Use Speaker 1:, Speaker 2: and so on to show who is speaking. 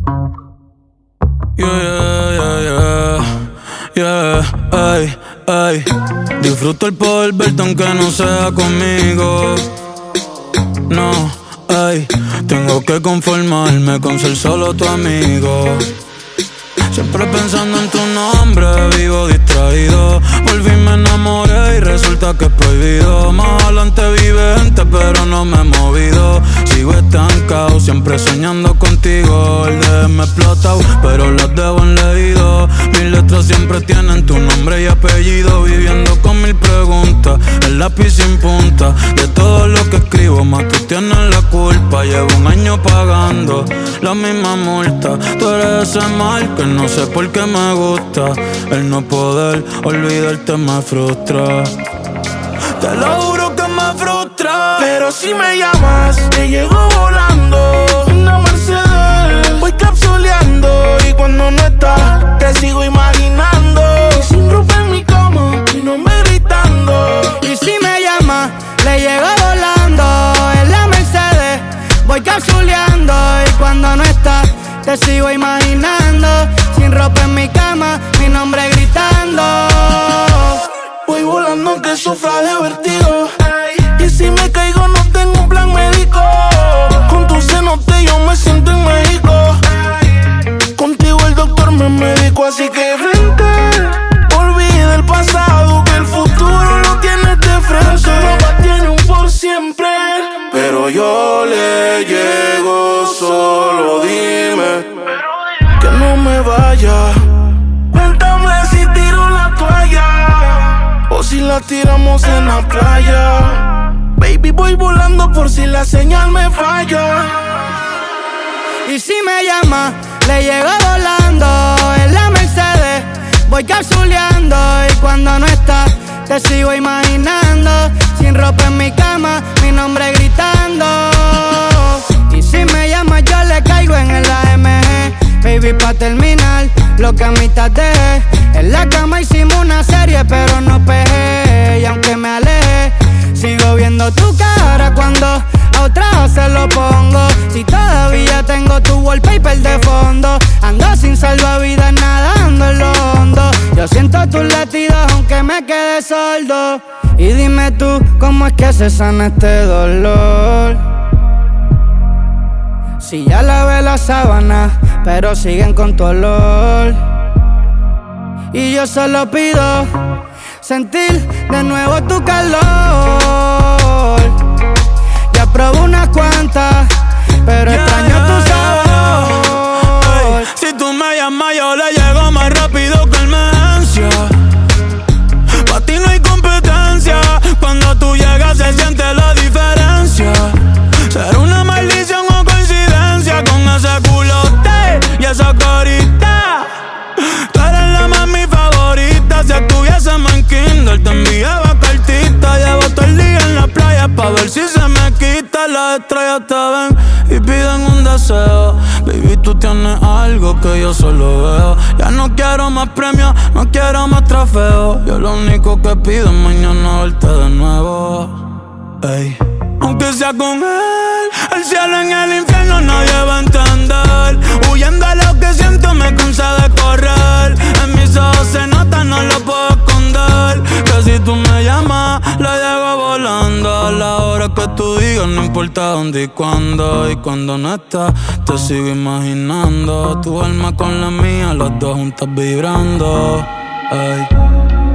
Speaker 1: Yeah, ay, ay. Disfruto el poder verte aunque no sea conmigo. No, ay. Tengo que conformarme con ser solo tu amigo. Siempre pensando en tu nombre, vivo distraído. Volví, me enamoré y resulta que es prohibido. Más adelante vive gente, pero no me he movido. Sigo estancado, siempre soñando contigo. El DM me explotado, pero las debo en leído. Mis letras siempre tienen tu nombre y apellido. Viviendo con mil preguntas, el lápiz sin punta. De todo lo que escribo, más tú tienes la culpa. Llevo un año pagando la misma multa. Tú eres ese mal que no sé por qué me gusta. El no poder olvidarte me frustra. Te lo juro que me frustra.
Speaker 2: Pero si me llamas, te llego volando. Una Mercedes, voy capsuleando. Y cuando no estás, te sigo imaginando. Y sin ropa en mi cama, mi nombre gritando.
Speaker 3: Y si me llamas, le llego volando. En la Mercedes, voy capsuleando. Y cuando no estás, te sigo imaginando. Sin ropa en mi cama, mi nombre gritando.
Speaker 2: Voy volando aunque sufra de vertigo. Y si me caigo no tengo un plan médico. Con tu cenote yo me siento en México. Contigo el doctor me medicó, así que vente. Olvida el pasado, que el futuro lo tienes de frente. No tiene un por siempre. Pero yo le llego, solo dime que no me vaya. Cuéntame si tiro la toalla o si la tiramos en la playa. Baby, voy volando por si la señal me falla.
Speaker 3: Y si me llama, le llego volando. En la Mercedes, voy capsuleando. Y cuando no estás, te sigo imaginando. Sin ropa en mi cama, mi nombre gritando. Y si me llama, yo le caigo en el AMG. Baby, pa' terminar, lo que a mitad dejé. En la cama hicimos una serie, pero no pegué. Y aunque me alejé, sigo viendo tu cara cuando a otra se lo pongo. Si todavía tengo tu wallpaper de fondo. Ando sin salvavidas nadando en lo hondo. Yo siento tus latidos aunque me quede sordo. Y dime tú, ¿cómo es que se sana este dolor? Si ya lavé la sábana, pero siguen con tu olor. Y yo solo pido sentir de nuevo tu calor. Ya probé unas cuantas, pero extraño tu sabor.
Speaker 1: Si tú me llamas yo le llego más rápido que emergencia. Pa' ti no hay competencia. Cuando tú llegas se siente la diferencia. Será una maldición o coincidencia con ese culote y esa carita. Tú eres la mami favorita. Si estuviésemos en kinder te enviaba cartita. Llevo todo el día en la playa pa' ver si se me quita. Las estrellas te ven y piden un deseo. Baby, tú tienes algo que yo solo veo. Ya no quiero más premios, no quiero más trofeos. Yo lo único que pido es mañana verte de nuevo. Ey. Aunque sea con él, el cielo en el infierno nadie va a entender. Huyendo a lo que siento me cansa de correr. En mis ojos se nota, no lo puedo esconder. Que si tú me llamas, la llego volando. A la hora que tú digas, no importa dónde y cuándo. Y cuando no estás, te sigo imaginando. Tu alma con la mía, las dos juntas vibrando. Ay.